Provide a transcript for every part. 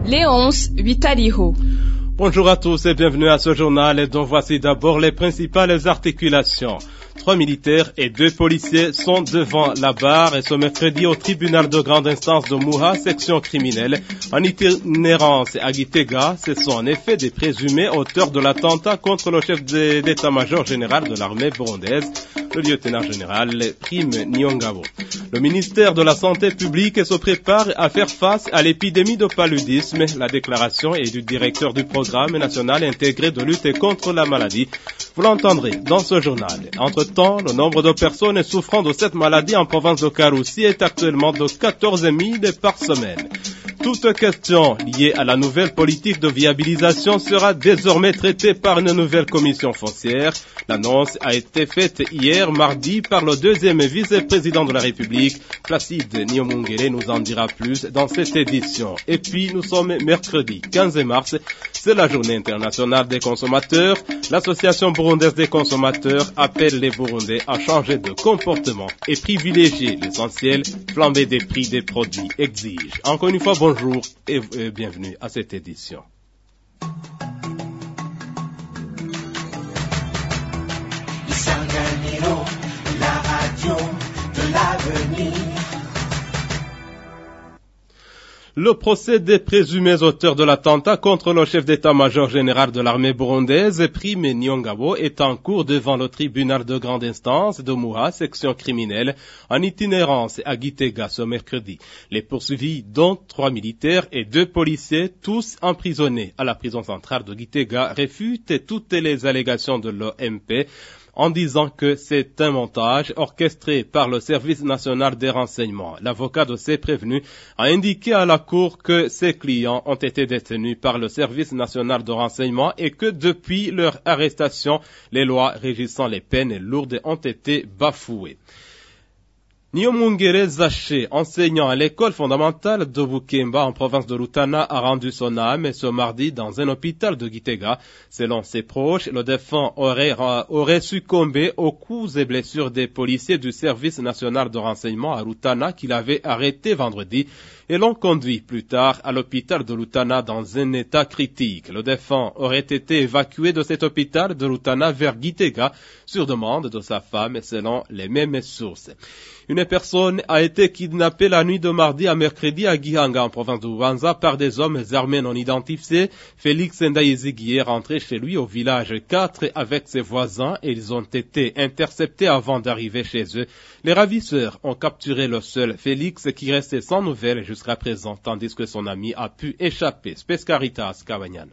Léonce Vitaliho. Bonjour à tous et bienvenue à ce journal dont voici d'abord les principales articulations. 3 militaires et 2 policiers sont devant la barre et ce mercredi au tribunal de grande instance de Mouha, section criminelle. En itinérance à Gitega, ce sont en effet des présumés auteurs de l'attentat contre le chef d'état-major général de l'armée burundaise, le lieutenant général Prime Niyongabo. Le ministère de la Santé publique se prépare à faire face à l'épidémie de paludisme. La déclaration est du directeur du programme national intégré de lutte contre la maladie. Vous l'entendrez dans ce journal. Entre-temps, le nombre de personnes souffrant de cette maladie en province de Karoussi est actuellement de 14 000 par semaine. Toute question liée à la nouvelle politique de viabilisation sera désormais traitée par une nouvelle commission foncière. L'annonce a été faite hier, mardi, par le deuxième vice-président de la République. Placide Nyamungere nous en dira plus dans cette édition. Et puis, nous sommes mercredi 15 mars. C'est la journée internationale des consommateurs. L'Association burundaise des consommateurs appelle les Burundais à changer de comportement et privilégier l'essentiel. Flambée des prix des produits exige. Encore une fois, bonjour et bienvenue à cette édition. Isanganiro, la radio de l'avenir. Le procès des présumés auteurs de l'attentat contre le chef d'état-major général de l'armée burundaise, Prime Niyongabo, est en cours devant le tribunal de grande instance de Mouha, section criminelle, en itinérance à Gitega ce mercredi. Les poursuivis, dont 3 militaires et 2 policiers, tous emprisonnés à la prison centrale de Gitega, réfutent toutes les allégations de l'OMP, en disant que c'est un montage orchestré par le Service national des renseignements. L'avocat de ces prévenus a indiqué à la Cour que ses clients ont été détenus par le Service national de renseignement et que depuis leur arrestation, les lois régissant les peines lourdes ont été bafouées. Nyamungere Zaché, enseignant à l'école fondamentale de Bukemba en province de Rutana, a rendu son âme ce mardi dans un hôpital de Gitega. Selon ses proches, le défunt aurait succombé aux coups et blessures des policiers du service national de renseignement à Rutana qui l'avaient arrêté vendredi et l'ont conduit plus tard à l'hôpital de Rutana dans un état critique. Le défunt aurait été évacué de cet hôpital de Rutana vers Gitega sur demande de sa femme selon les mêmes sources. Une personne a été kidnappée la nuit de mardi à mercredi à Gihanga, en province de Bubanza, par des hommes armés non identifiés. Félix Ndaïzigui est rentré chez lui au village 4 avec ses voisins et ils ont été interceptés avant d'arriver chez eux. Les ravisseurs ont capturé le seul Félix qui restait sans nouvelles jusqu'à présent, tandis que son ami a pu échapper. Spescaritas Kabanyan.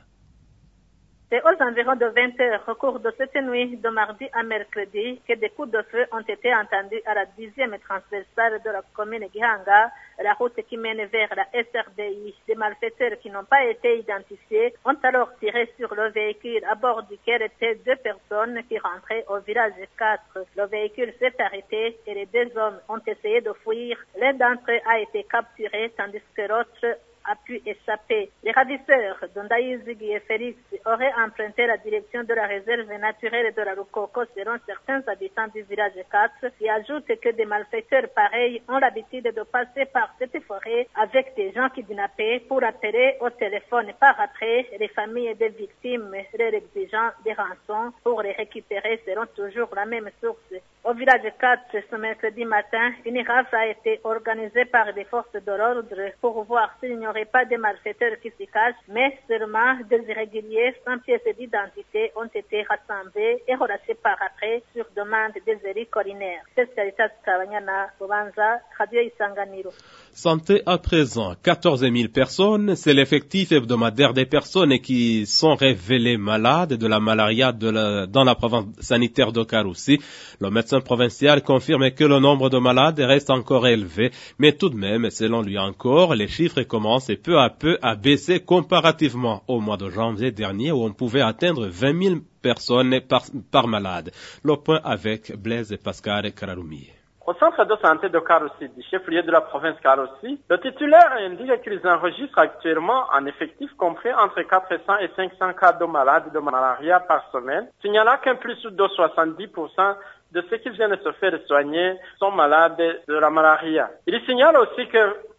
C'est aux environs de 20 heures au cours de cette nuit de mardi à mercredi que des coups de feu ont été entendus à la 10e transversale de la commune Gihanga, la route qui mène vers la SRDI. Des malfaiteurs qui n'ont pas été identifiés ont alors tiré sur le véhicule à bord duquel étaient 2 personnes qui rentraient au village 4. Le véhicule s'est arrêté et les 2 hommes ont essayé de fuir. L'un d'entre eux a été capturé tandis que l'autre a pu échapper. Les ravisseurs d'Ondaïzigi et Félix auraient emprunté la direction de la réserve naturelle de la Rukoko selon certains habitants du village 4 qui ajoutent que des malfaiteurs pareils ont l'habitude de passer par cette forêt avec des gens kidnappés pour appeler au téléphone par après les familles des victimes leur exigeant des rançons pour les récupérer selon toujours la même source. Au village 4, ce mercredi matin, une race a été organisée par les forces de l'ordre pour voir s'il n'y aurait pas de malfaiteurs qui s'y cachent, mais seulement des irréguliers sans pièces d'identité ont été rassemblés et relâchés par après sur demande des élus collinaires. C'est Caritas Kabanyana, Bubanza, Radio Isanganiro. Santé à présent, 14 000 personnes, c'est l'effectif hebdomadaire des personnes qui sont révélées malades de la malaria dans la province sanitaire de Karoussi. Le médecin provincial confirme que le nombre de malades reste encore élevé, mais tout de même, selon lui encore, les chiffres commencent peu à peu à baisser comparativement au mois de janvier dernier où on pouvait atteindre 20 000 personnes par malade. Le point avec Blaise Pascal Kararumi. Au centre de santé de Karoussi, du chef-lieu de la province Karoussi, le titulaire indique qu'ils enregistrent actuellement un effectif compris entre 400 et 500 cas de malades de malaria par semaine, signalant qu'un plus de 70% de ceux qui viennent se faire soigner sont malades de la malaria. Il signale aussi que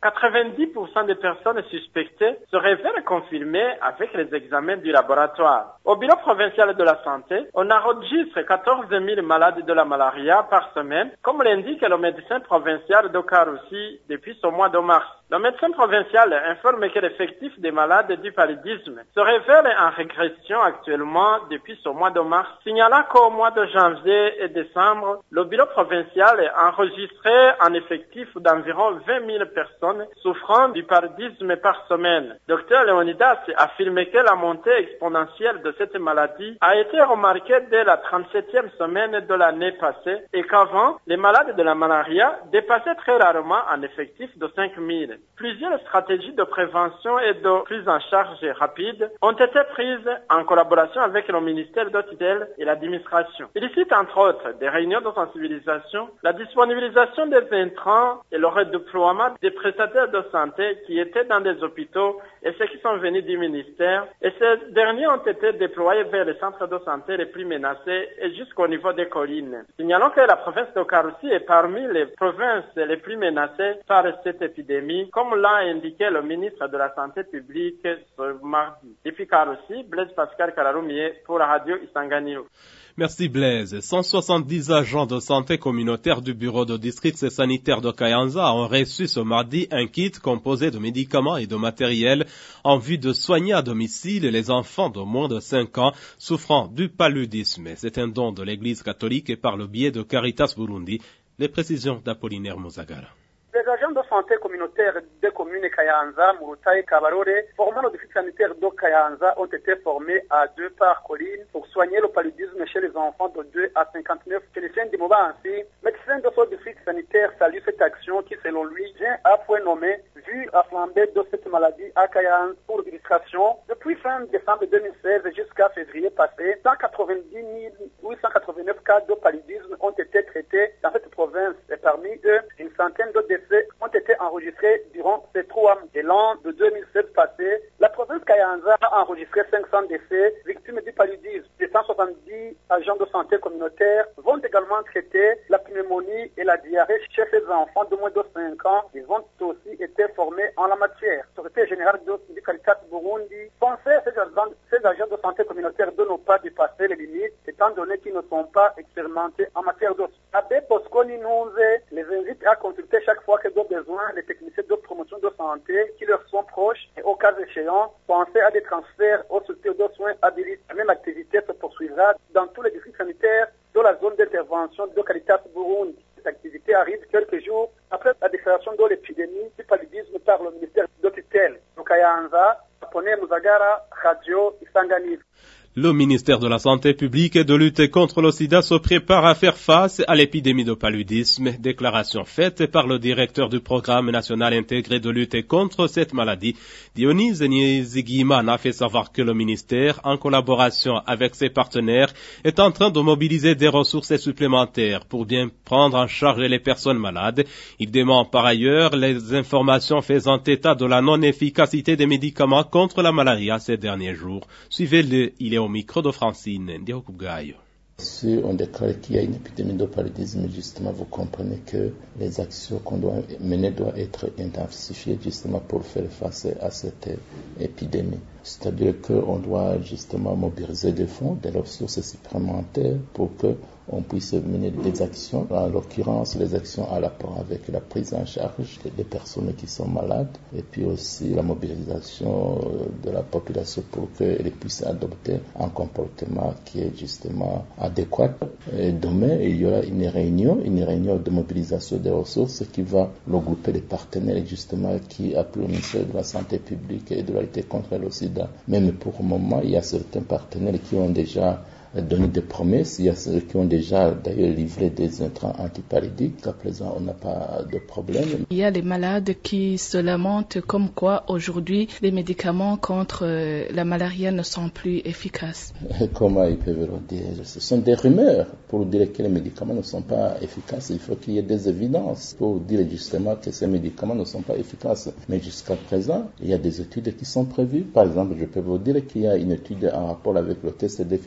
90% des personnes suspectées se révèlent confirmées avec les examens du laboratoire. Au bureau provincial de la santé, on enregistre 14 000 malades de la malaria par semaine, comme l'indique le médecin provincial de Karoussi depuis ce mois de mars. Le médecin provincial informe que l'effectif des malades du paludisme se révèle en régression actuellement depuis ce mois de mars, signalant qu'au mois de janvier et décembre, le bureau provincial a enregistré un effectif d'environ 20 000 personnes souffrant du paludisme par semaine. Dr Leonidas affirme que la montée exponentielle de cette maladie a été remarquée dès la 37e semaine de l'année passée et qu'avant, les malades de la malaria dépassaient très rarement un effectif de 5 000. Plusieurs stratégies de prévention et de prise en charge rapide ont été prises en collaboration avec le ministère de tutelle et l'administration. Il cite entre autres des réunions de sensibilisation, la disponibilisation des intrants et le redéploiement des prestataires de santé qui étaient dans des hôpitaux et ceux qui sont venus du ministère. Et ces derniers ont été déployés vers les centres de santé les plus menacés et jusqu'au niveau des collines. Signalons que la province de Karoussi est parmi les provinces les plus menacées par cette épidémie, comme l'a indiqué le ministre de la Santé publique ce mardi. Depuis Karoussi, Blaise Pascal Kararoumier pour la radio Isanganiro. Merci Blaise. 170 agents de santé communautaire du bureau de district sanitaire de Kayanza ont reçu ce mardi un kit composé de médicaments et de matériel en vue de soigner à domicile les enfants de moins de 5 ans souffrant du paludisme. C'est un don de l'Église catholique et par le biais de Caritas Burundi. Les précisions d'Apollinaire Muzagara. Les agents de santé communautaire des communes Kayanza, Muruta et Kabarore, formant le district sanitaire de Kayanza, ont été formés à 2 par colline pour soigner le paludisme chez les enfants de 2 à 59. Félicien Dimoba ainsi, médecin de ce district sanitaire, salue cette action qui, selon lui, vient à point nommé, vu la flambée de cette maladie à Kayanza pour l'illustration. Depuis fin décembre 2016 jusqu'à février passé, 190 889 cas de paludisme ont été traités dans cette province et parmi eux, une centaine de décès ont été enregistrés durant ces 3 mois. Et l'an de 2016 passé, la province Kayanza a enregistré 500 décès victimes du paludisme. Les 170 agents de santé communautaire vont également traiter la pneumonie et la diarrhée chez ces enfants de moins de 5 ans. Ils ont aussi été formés en la matière. L'autorité générale du Caritas Burundi pensait à ces agents de santé communautaire de ne pas dépasser les limites, étant donné qu'ils ne sont pas expérimentés en matière de Abbé Bosco Ninouze les invite à consulter chaque fois qu'ils ont besoin les techniciens de promotion de santé qui leur sont proches et au cas échéant, penser à des transferts aux structures de soins habilités. La même activité se poursuivra dans tous les districts sanitaires de la zone d'intervention de Caritas Burundi. Cette activité arrive quelques jours après la déclaration de l'épidémie du paludisme par le ministère de tutelle. Kayanza, Apollinaire Muzagara, Radio Isanganiro. Le ministère de la Santé publique et de lutte contre le sida se prépare à faire face à l'épidémie de paludisme. Déclaration faite par le directeur du programme national intégré de lutte contre cette maladie. Dionys Niezigimana a fait savoir que le ministère, en collaboration avec ses partenaires, est en train de mobiliser des ressources supplémentaires pour bien prendre en charge les personnes malades. Il demande par ailleurs les informations faisant état de la non-efficacité des médicaments contre la malaria ces derniers jours. Suivez-le, il est au micro de Francine Ndiokubgayo. Si on déclare qu'il y a une épidémie de paludisme, justement, vous comprenez que les actions qu'on doit mener doivent être intensifiées justement pour faire face à cette épidémie. C'est-à-dire qu'on doit justement mobiliser des fonds, des ressources supplémentaires pour qu'on puisse mener des actions, en l'occurrence les actions à rapport avec la prise en charge des personnes qui sont malades et puis aussi la mobilisation de la population pour qu'elle puisse adopter un comportement qui est justement adéquat. Et demain, il y aura une réunion de mobilisation des ressources qui va regrouper les partenaires justement qui appuient le ministère de la Santé publique et de la lutte contre le sida. Même pour le moment, il y a certains partenaires qui ont déjà donné des promesses, il y a ceux qui ont déjà d'ailleurs livré des intrants antipaludiques. À présent, on n'a pas de problème. Il y a les malades qui se lamentent comme quoi aujourd'hui les médicaments contre la malaria ne sont plus efficaces. Comment ils peuvent le dire? Ce sont des rumeurs pour dire que les médicaments ne sont pas efficaces. Il faut qu'il y ait des évidences pour dire justement que ces médicaments ne sont pas efficaces. Mais jusqu'à présent, il y a des études qui sont prévues. Par exemple, je peux vous dire qu'il y a une étude en rapport avec le test d'efficacité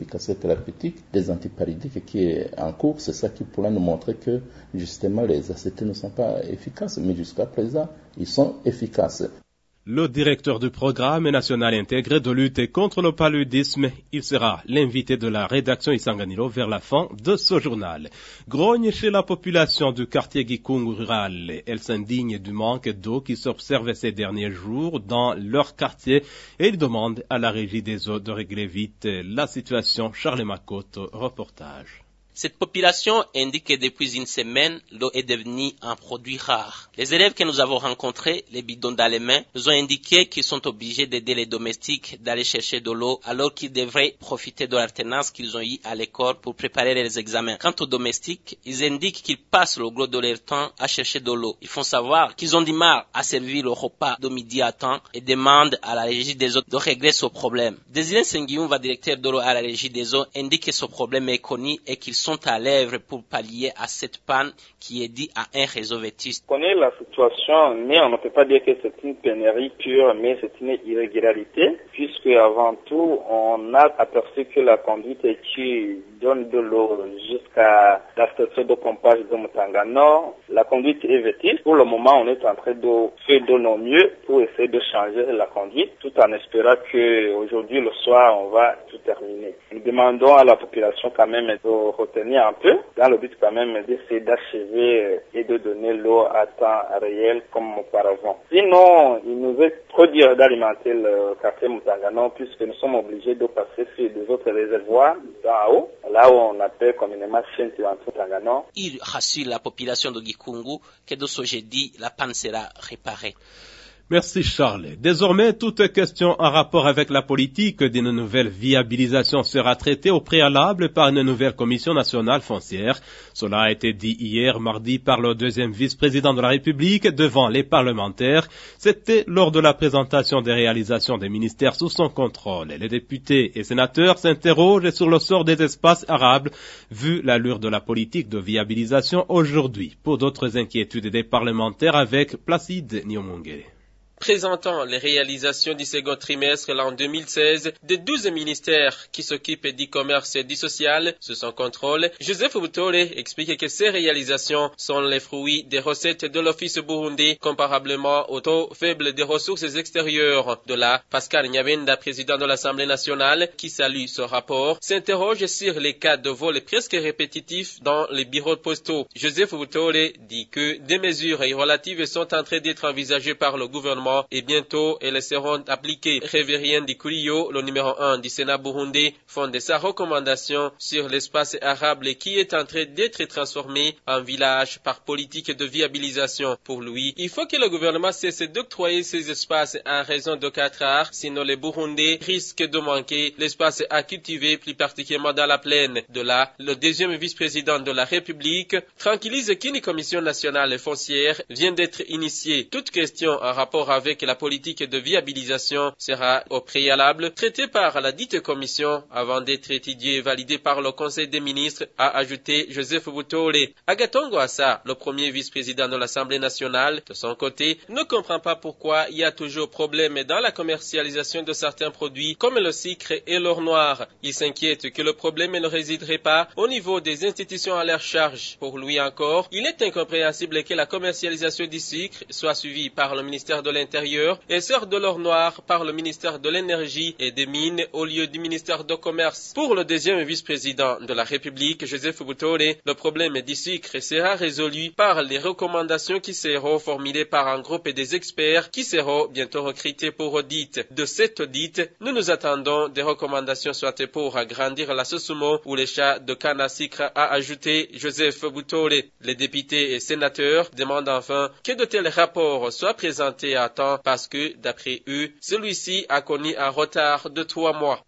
thérapeutique des antipyrétiques qui est en cours. C'est ça qui pourra nous montrer que justement les ACT ne sont pas efficaces, mais jusqu'à présent, ils sont efficaces. Le directeur du programme national intégré de lutte contre le paludisme, il sera l'invité de la rédaction Isanganiro vers la fin de ce journal. Grogne chez la population du quartier Gikungu rural. Elle s'indigne du manque d'eau qui s'observe ces derniers jours dans leur quartier et il demande à la régie des eaux de régler vite la situation. Charles Macotte, reportage. Cette population indique que depuis une semaine, l'eau est devenue un produit rare. Les élèves que nous avons rencontrés, les bidons dans les mains, nous ont indiqué qu'ils sont obligés d'aider les domestiques d'aller chercher de l'eau alors qu'ils devraient profiter de l'alternance qu'ils ont eue à l'école pour préparer les examens. Quant aux domestiques, ils indiquent qu'ils passent le gros de leur temps à chercher de l'eau. Ils font savoir qu'ils ont du mal à servir le repas de midi à temps et demandent à la régie des eaux de régler ce problème. Désiré Senguioumva, directeur de l'eau à la régie des eaux, indique que ce problème est connu et qu'ils sont à l'œuvre pour pallier à cette panne qui est due à un réseau vétuste. On connaît la situation, mais on ne peut pas dire que c'est une pénurie pure, mais c'est une irrégularité, puisque avant tout, on a aperçu que la conduite qui donne de l'eau jusqu'à la station de pompage de Mutanga Nord, la conduite est vétuste. Pour le moment, on est en train de faire de nos mieux pour essayer de changer la conduite, tout en espérant que aujourd'hui le soir, on va tout terminer. Nous demandons à la population quand même de retenir un peu, dans le but quand même d'essayer d'achever et de donner l'eau à temps réel comme auparavant. Sinon, il nous est trop dur d'alimenter le quartier Mutangano puisque nous sommes obligés de passer sur des autres réservoirs d'en haut, là où on appelle communément Mutangano. Il rassure la population de Gikungu que de ce jeudi, la panne sera réparée. Merci Charles. Désormais, toute question en rapport avec la politique d'une nouvelle viabilisation sera traitée au préalable par une nouvelle commission nationale foncière. Cela a été dit hier mardi par le deuxième vice-président de la République devant les parlementaires. C'était lors de la présentation des réalisations des ministères sous son contrôle. Les députés et sénateurs s'interrogent sur le sort des espaces arables vu l'allure de la politique de viabilisation aujourd'hui. Pour d'autres inquiétudes des parlementaires avec Placide Niomongere. Présentant les réalisations du second trimestre l'an 2016 des 12 ministères qui s'occupent du commerce et du social sous son contrôle, Joseph Butore explique que ces réalisations sont les fruits des recettes de l'Office burundais comparablement au taux faible des ressources extérieures. De là, Pascal Nyabenda, président de l'Assemblée nationale, qui salue ce rapport, s'interroge sur les cas de vols presque répétitifs dans les bureaux postaux. Joseph Butore dit que des mesures relatives sont en train d'être envisagées par le gouvernement et bientôt elles seront appliquées. Révérien Dikurio, le numéro 1 du Sénat burundais, fonde sa recommandation sur l'espace arable qui est en train d'être transformé en village par politique de viabilisation. Pour lui, il faut que le gouvernement cesse d'octroyer ces espaces en raison de 4 arts, sinon les Burundais risquent de manquer l'espace à cultiver, plus particulièrement dans la plaine. De là, le deuxième vice-président de la République tranquillise qu'une commission nationale foncière vient d'être initiée. Toute question en rapport avec la politique de viabilisation sera au préalable traitée par la dite commission avant d'être étudiée et validée par le Conseil des ministres, a ajouté Joseph Butore. Agathon Rwasa, le premier vice-président de l'Assemblée nationale, de son côté, ne comprend pas pourquoi il y a toujours problème dans la commercialisation de certains produits comme le sucre et l'or noir. Il s'inquiète que le problème ne résiderait pas au niveau des institutions à leur charge. Pour lui encore, il est incompréhensible que la commercialisation du sucre soit suivie par le ministère de l'Intérieur et celle de l'or noir par le ministère de l'Énergie et des Mines au lieu du ministère de Commerce. Pour le deuxième vice-président de la République, Joseph Butore, le problème du sucre sera résolu par les recommandations qui seront formulées par un groupe des experts qui seront bientôt recrutés pour audit. De cet audit, nous nous attendons des recommandations soit pour agrandir la Sosumo ou les chats de canne à sucre, a ajouté Joseph Butore. Les députés et sénateurs demandent enfin que de tels rapports soient présentés à temps parce que, d'après eux, celui-ci a connu un retard de 3 mois.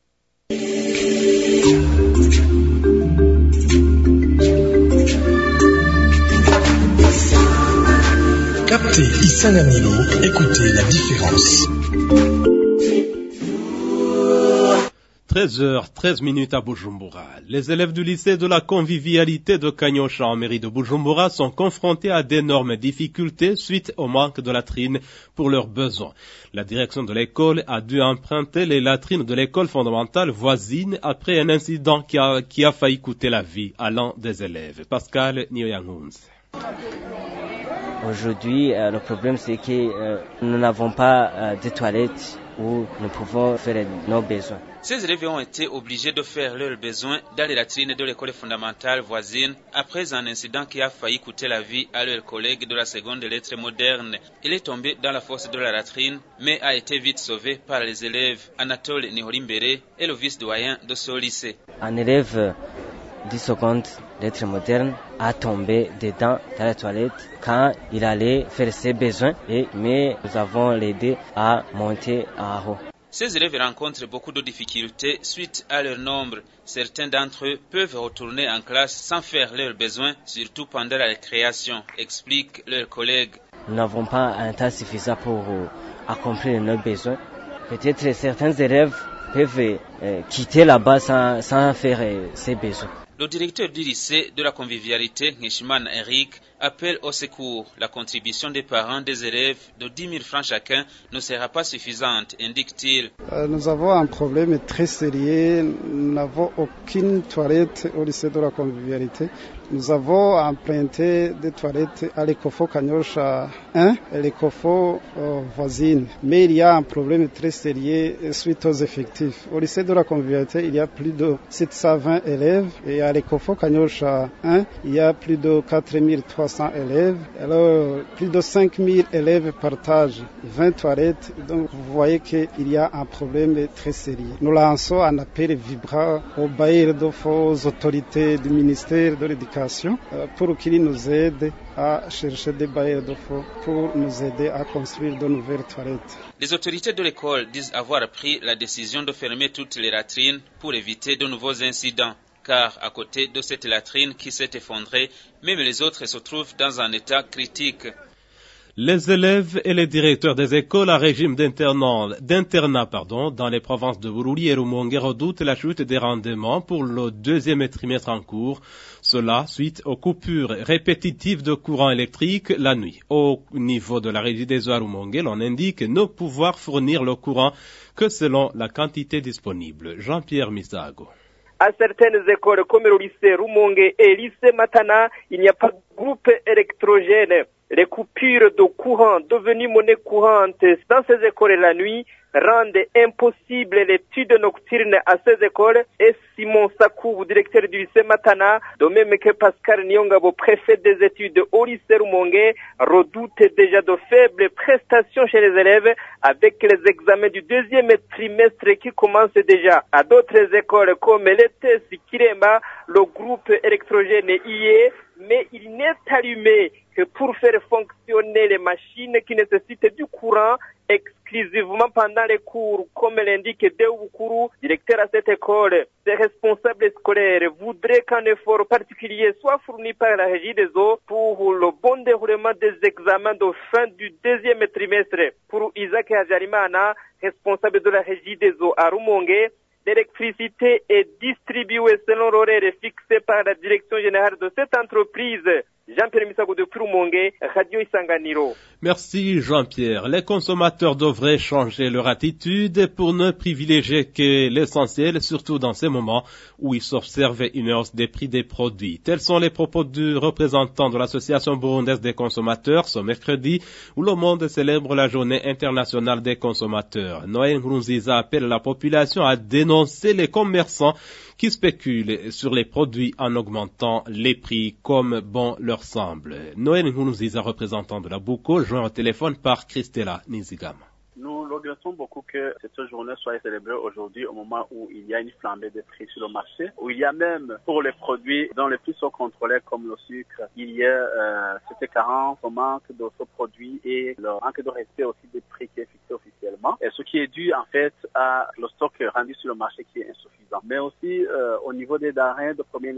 Captez Isanganiro, écoutez la différence. 13h13 à Bujumbura. Les élèves du lycée de la convivialité de Kanyosha en mairie de Bujumbura sont confrontés à d'énormes difficultés suite au manque de latrines pour leurs besoins. La direction de l'école a dû emprunter les latrines de l'école fondamentale voisine après un incident qui a failli coûter la vie à l'un des élèves. Pascal Nyoyangunze. Aujourd'hui, le problème c'est que nous n'avons pas de toilettes où nous pouvons faire nos besoins. Ces élèves ont été obligés de faire leurs besoins dans les latrines de l'école fondamentale voisine après un incident qui a failli coûter la vie à leur collègue de la seconde lettre moderne. Il est tombé dans la fosse de la latrine, mais a été vite sauvé par les élèves Anatole Niholimbere et le vice-doyen de ce lycée. Un élève du seconde lettre moderne a tombé dedans dans la toilette quand il allait faire ses besoins, mais nous avons l'aidé à monter en haut. Ces élèves rencontrent beaucoup de difficultés suite à leur nombre. Certains d'entre eux peuvent retourner en classe sans faire leurs besoins, surtout pendant la récréation, expliquent leurs collègues. Nous n'avons pas un temps suffisant pour accomplir nos besoins. Peut-être certains élèves peuvent quitter là-bas sans faire ses besoins. Le directeur du lycée de la convivialité, Nishman Eric, appelle au secours. La contribution des parents des élèves de 10 000 francs chacun ne sera pas suffisante, indique-t-il. Nous avons un problème très sérieux. Nous n'avons aucune toilette au lycée de la convivialité. Nous avons emprunté des toilettes à l'Ecofo Kanyosha 1 et l'Ecofo voisine. Mais il y a un problème très sérieux suite aux effectifs. Au lycée de la convivialité, il y a plus de 720 élèves et à l'Ecofo Kanyosha 1, il y a plus de 4300 élèves. Alors, plus de 5000 élèves partagent 20 toilettes. Donc, vous voyez qu'il y a un problème très sérieux. Nous lançons un appel vibrant aux bailleurs de fonds, aux autorités du ministère de l'Éducation pour qu'ils nous aident à chercher des bailleurs de fonds pour nous aider à construire de nouvelles toilettes. Les autorités de l'école disent avoir pris la décision de fermer toutes les latrines pour éviter de nouveaux incidents. Car à côté de cette latrine qui s'est effondrée, même les autres se trouvent dans un état critique. Les élèves et les directeurs des écoles à régime d'internat dans les provinces de Bururi et Rumongue redoutent la chute des rendements pour le deuxième trimestre en cours. Cela suite aux coupures répétitives de courant électrique la nuit. Au niveau de la régie des eaux à Rumongue, l'on indique ne pouvoir fournir le courant que selon la quantité disponible. Jean-Pierre Misago. À certaines écoles comme le lycée Rumongue et le lycée Matana, il n'y a pas de groupe électrogène. Les coupures de courant devenues monnaie courante dans ces écoles la nuit rendent impossible l'étude nocturne à ces écoles et Simon Sakou, directeur du lycée Matana, de même que Pascal Nyongabo, préfet des études au lycée Rumongue, redoute déjà de faibles prestations chez les élèves avec les examens du deuxième trimestre qui commencent déjà. À d'autres écoles comme l'ETS Kiremba, le groupe électrogène y est, mais il n'est allumé que pour faire fonctionner les machines qui nécessitent du courant exclusivement pendant les cours, comme l'indique Deoukuru, directeur à cette école. Ces responsables scolaires voudraient qu'un effort particulier soit fourni par la régie des eaux pour le bon déroulement des examens de fin du deuxième trimestre. Pour Isaac Hajarimana, responsable de la régie des eaux à Rumongue, l'électricité est distribuée selon l'horaire fixé par la direction générale de cette entreprise. Jean-Pierre Misago de Rumongue, Radio Isanganiro. Merci Jean-Pierre. Les consommateurs devraient changer leur attitude pour ne privilégier que l'essentiel, surtout dans ces moments où il s'observe une hausse des prix des produits. Tels sont les propos du représentant de l'Association burundaise des consommateurs ce mercredi où le monde célèbre la journée internationale des consommateurs. Noël Nkurunziza appelle la population à dénoncer les commerçants qui spéculent sur les produits en augmentant les prix comme bon leur semble. Noël Nkurunziza, représentant de la Bouco, joint au téléphone par Christella Nizigama. Nous regrettons beaucoup que cette journée soit célébrée aujourd'hui au moment où il y a une flambée de prix sur le marché, où il y a même pour les produits dont les prix sont contrôlés comme le sucre, il y a cette carence au manque de ce produit et le manque de respect aussi des prix qui est fixé officiellement, et ce qui est dû en fait à le stock rendu sur le marché qui est insuffisant. Mais aussi au niveau des denrées de première nécessité,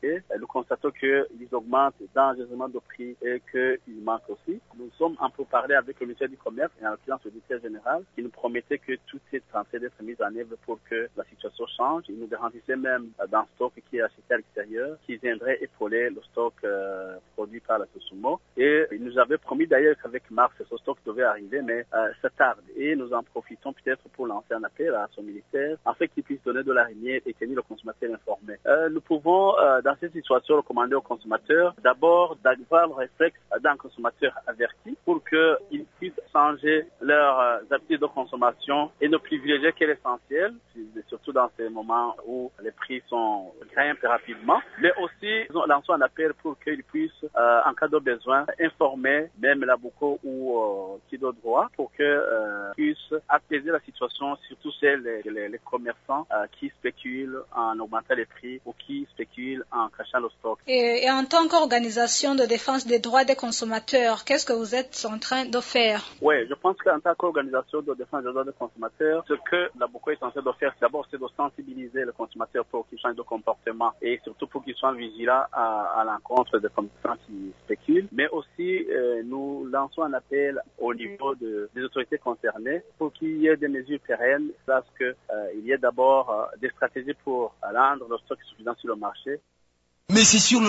et nous constatons qu'ils augmentent dangereusement de prix et qu'ils manquent aussi. Nous sommes en pourparlers avec le ministère du Commerce et en l'occurrence le directeur général qui nous promettait que tout est en train d'être mis en œuvre pour que la situation change. Ils nous garantissaient même d'un stock qui est acheté à l'extérieur, qu'ils viendraient épauler le stock produit par la Sosumo. Et ils nous avaient promis d'ailleurs qu'avec mars, ce stock devait arriver, mais ça tarde. Et nous en profitons peut-être pour lancer un appel à son ministère afin qu'il puisse donner de l'araignée et tenir le consommateur informé. Nous pouvons, dans cette situation, recommander aux consommateurs d'abord d'avoir le réflexe d'un consommateur averti pour qu'ils puissent changer leurs habitudes de consommation et ne privilégier que l'essentiel, surtout dans ces moments où les prix grimpent rapidement, mais aussi nous lançons un appel pour qu'ils puissent, en cas de besoin, informer même la BOCO ou qui de droit pour qu'ils puissent apaiser la situation, surtout les commerçants qui spéculent en augmentant les prix ou qui spéculent en cachant le stock. Et en tant qu'organisation de défense des droits des consommateurs, qu'est-ce que vous êtes en train de faire? Oui, je pense qu'en tant qu'organisation de défense des droits des consommateurs, ce que la BOCO est en train de faire, d'abord, c'est de sensibiliser le consommateur pour qu'il change de comportement et surtout pour qu'il soit vigilant à l'encontre des commerçants qui spéculent. Mais aussi, nous lançons un appel au niveau des autorités concernées pour qu'il y ait des mesures pérennes, parce qu'il y ait d'abord des stratégies pour rendre le stock suffisant sur le marché. Mais c'est sur le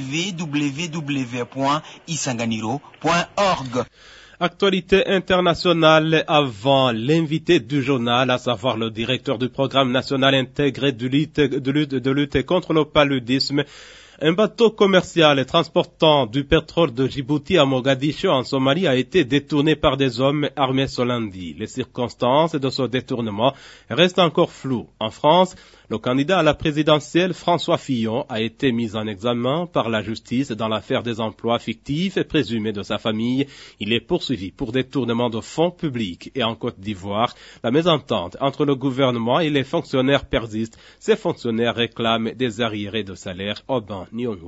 www.isanganiro.org. Actualité internationale avant l'invité du journal, à savoir le directeur du programme national intégré de lutte contre le paludisme. Un bateau commercial transportant du pétrole de Djibouti à Mogadiscio en Somalie a été détourné par des hommes armés ce lundi. Les circonstances de ce détournement restent encore floues. En France, le candidat à la présidentielle François Fillon a été mis en examen par la justice dans l'affaire des emplois fictifs et présumés de sa famille. Il est poursuivi pour détournement de fonds publics. Et en Côte d'Ivoire, la mésentente entre le gouvernement et les fonctionnaires persiste. Ces fonctionnaires réclament des arriérés de salaire au banc.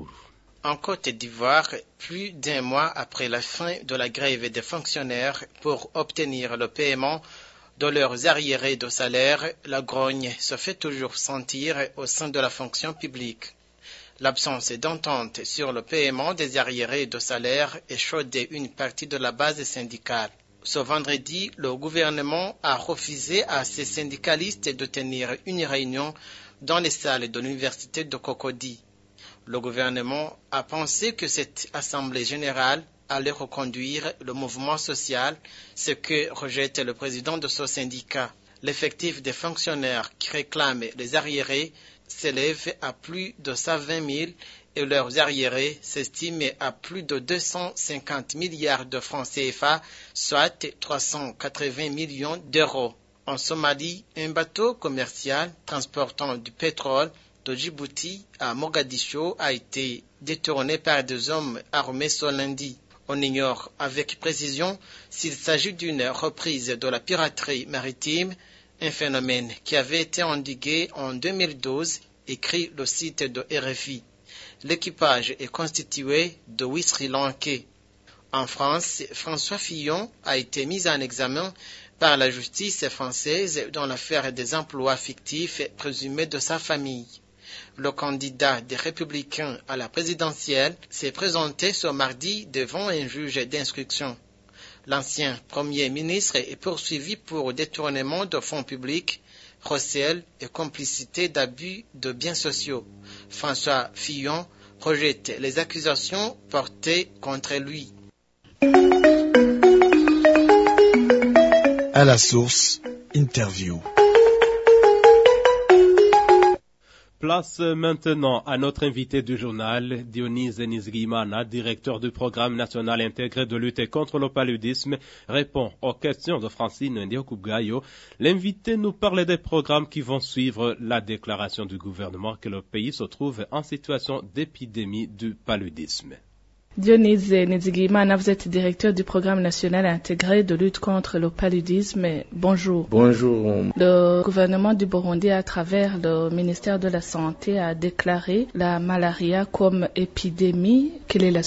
En Côte d'Ivoire, plus d'un mois après la fin de la grève des fonctionnaires pour obtenir le paiement de leurs arriérés de salaire, la grogne se fait toujours sentir au sein de la fonction publique. L'absence d'entente sur le paiement des arriérés de salaire échaudait une partie de la base syndicale. Ce vendredi, le gouvernement a refusé à ses syndicalistes de tenir une réunion dans les salles de l'université de Cocody. Le gouvernement a pensé que cette assemblée générale allait reconduire le mouvement social, ce que rejette le président de ce syndicat. L'effectif des fonctionnaires qui réclament les arriérés s'élève à plus de 120 000 et leurs arriérés s'estiment à plus de 250 milliards de francs CFA, soit 380 millions d'euros. En Somalie, un bateau commercial transportant du pétrole de Djibouti à Mogadiscio a été détourné par des hommes armés ce lundi. On ignore avec précision s'il s'agit d'une reprise de la piraterie maritime, un phénomène qui avait été endigué en 2012, écrit le site de RFI. L'équipage est constitué de 8 Sri Lankais. En France, François Fillon a été mis en examen par la justice française dans l'affaire des emplois fictifs présumés de sa famille. Le candidat des Républicains à la présidentielle s'est présenté ce mardi devant un juge d'instruction. L'ancien Premier ministre est poursuivi pour détournement de fonds publics, recel et complicité d'abus de biens sociaux. François Fillon rejette les accusations portées contre lui. À la source, interview. Place maintenant à notre invité du journal, Dionys Nizigimana, directeur du programme national intégré de lutte contre le paludisme, répond aux questions de Francine Ndiokougayo. L'invité nous parle des programmes qui vont suivre la déclaration du gouvernement que le pays se trouve en situation d'épidémie du paludisme. Dionys Nizigimana, vous êtes directeur du programme national intégré de lutte contre le paludisme. Bonjour. Bonjour. Le gouvernement du Burundi, à travers le ministère de la Santé, a déclaré la malaria comme épidémie. Quelle est la suite?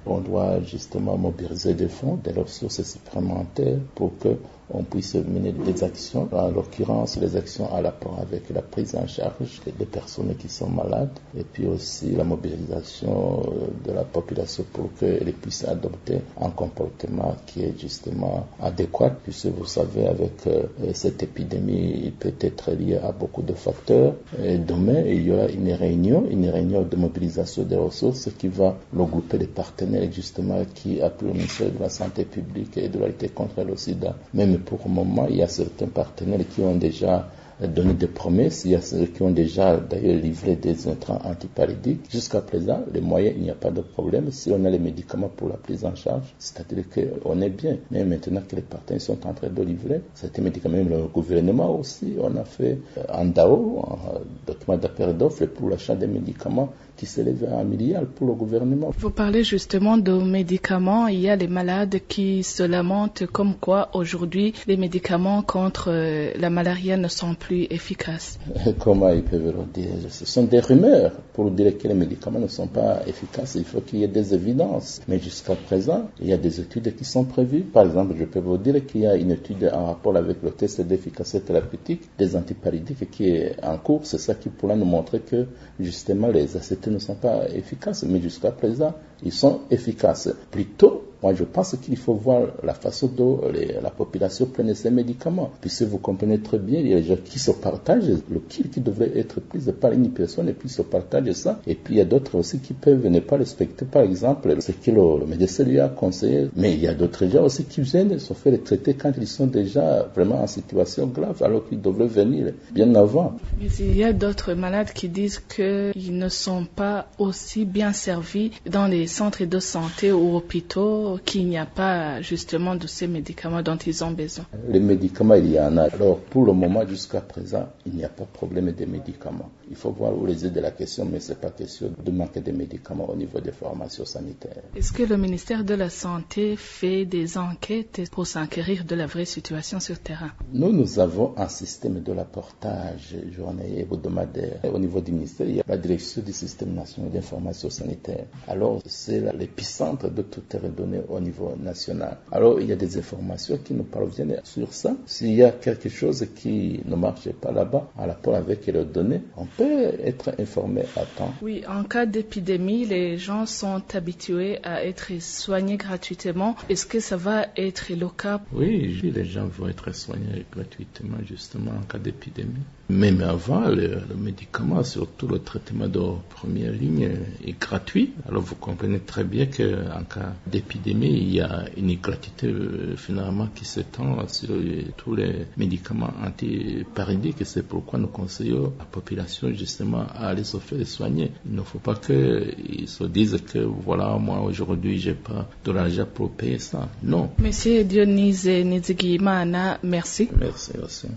on doit justement mobiliser des fonds, des ressources supplémentaires pour que on puisse mener des actions, en l'occurrence les actions à rapport avec la prise en charge des personnes qui sont malades et puis aussi la mobilisation de la population pour qu'elle puisse adopter un comportement qui est justement adéquat, puisque vous savez avec cette épidémie, il peut être lié à beaucoup de facteurs. Et demain, il y aura une réunion de mobilisation des ressources qui va regrouper les partenaires justement qui appuient le ministère de la Santé publique et de la lutte contre le sida. Même pour le moment, il y a certains partenaires qui ont déjà donné des promesses, il y a ceux qui ont déjà d'ailleurs livré des intrants antipallidiques. Jusqu'à présent, les moyens, il n'y a pas de problème. Si on a les médicaments pour la prise en charge, c'est-à-dire qu'on est bien. Mais maintenant que les partenaires sont en train de livrer, certains médicaments, même le gouvernement aussi, on a fait un DAO, un document d'appel d'offres pour l'achat des médicaments qui s'élève à 1 milliard pour le gouvernement. Vous parlez justement de médicaments. Il y a les malades qui se lamentent comme quoi aujourd'hui les médicaments contre la malaria ne sont plus efficaces. Comment ils peuvent le dire? Ce sont des rumeurs pour dire que les médicaments ne sont pas efficaces. Il faut qu'il y ait des évidences. Mais jusqu'à présent, il y a des études qui sont prévues. Par exemple, je peux vous dire qu'il y a une étude en rapport avec le test d'efficacité thérapeutique des antipallidiques qui est en cours. C'est ça qui pourra nous montrer que justement les acétals ne sont pas efficaces, mais jusqu'à présent, ils sont efficaces. Plutôt, moi je pense qu'il faut voir la façon dont la population prenne ces médicaments. Puisque vous comprenez très bien, il y a des gens qui se partagent le kit qui devrait être pris par une personne et puis se partagent ça. Et puis il y a d'autres aussi qui peuvent ne pas respecter, par exemple, ce que le médecin lui a conseillé. Mais il y a d'autres gens aussi qui viennent se faire traiter quand ils sont déjà vraiment en situation grave, alors qu'ils devraient venir bien avant. Mais il y a d'autres malades qui disent qu'ils ne sont pas aussi bien servis dans les centres de santé ou hôpitaux, qu'il n'y a pas justement de ces médicaments dont ils ont besoin. Les médicaments, il y en a. Alors pour le moment, jusqu'à présent, il n'y a pas de problème des médicaments. Il faut voir où réside la question, mais ce n'est pas question de manquer de médicaments au niveau des formations sanitaires. Est-ce que le ministère de la Santé fait des enquêtes pour s'enquérir de la vraie situation sur terrain? Nous avons un système de rapportage journalier et hebdomadaire. Au niveau du ministère, il y a la direction du système national d'information sanitaire. Alors, c'est l'épicentre de toutes les données au niveau national. Alors, il y a des informations qui nous parviennent sur ça. S'il y a quelque chose qui ne marche pas là-bas, en rapport avec les données, on peut être informé à temps. Oui, en cas d'épidémie, les gens sont habitués à être soignés gratuitement. Est-ce que ça va être le cas? Oui, les gens vont être soignés gratuitement, justement, en cas d'épidémie. Même avant, le médicament, surtout le traitement de première ligne, est gratuit. Alors, vous comprenez très bien qu'en cas d'épidémie, il y a une gratuité finalement qui s'étend sur tous les médicaments antipallidiques. Et c'est pourquoi nous conseillons à la population justement à aller se faire soigner. Il ne faut pas qu'ils se disent que voilà, moi aujourd'hui, j'ai pas de l'argent pour payer ça. Non. Monsieur Dionys Nizigimana, merci. Merci aussi.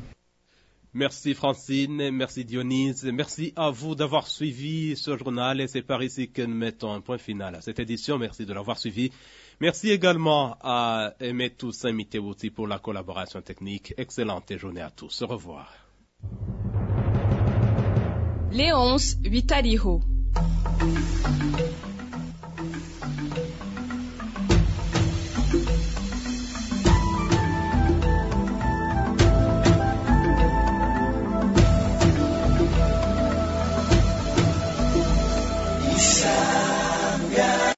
Merci Francine, merci Dionys, merci à vous d'avoir suivi ce journal et c'est par ici que nous mettons un point final à cette édition. Merci de l'avoir suivi. Merci également à Aimé Toussaint Mitewuti pour la collaboration technique. Excellente journée à tous. Au revoir. Léonce Vitaliho.